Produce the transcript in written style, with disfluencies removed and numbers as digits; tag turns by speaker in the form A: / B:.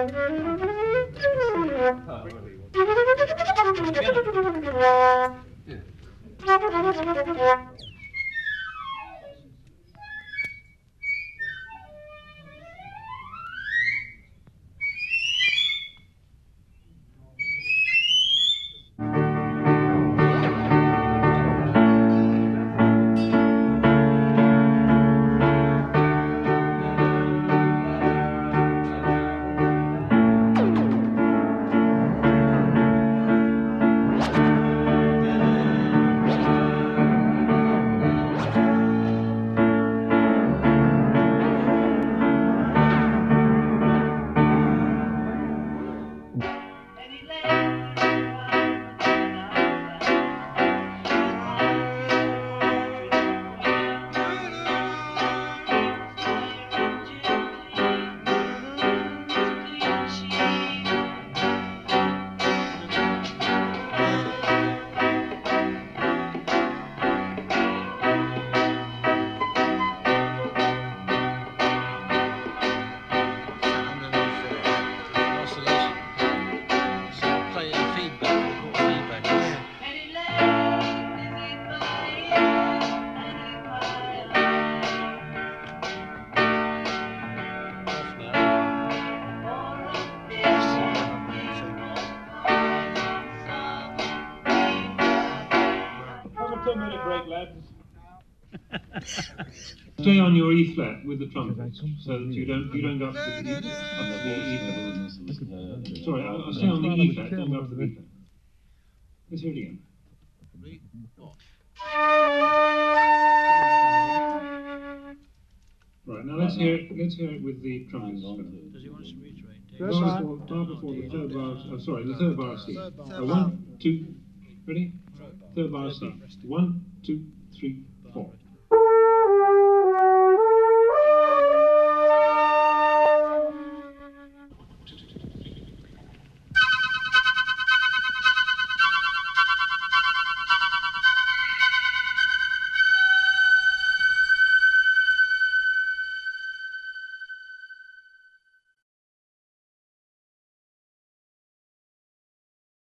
A: Stay on your E flat with the trumpet, so that you don't go up to the E flat. Sorry, I'll stay on the E flat. Don't go up to the B flat. Let's hear it again. Right, now let's hear it with the trumpet.
B: Does he want us to reiterate?
A: Bar before the third bar. Sorry, the third bar C. 1, 2, ready? Third bar C. 1, 2, 3, 4.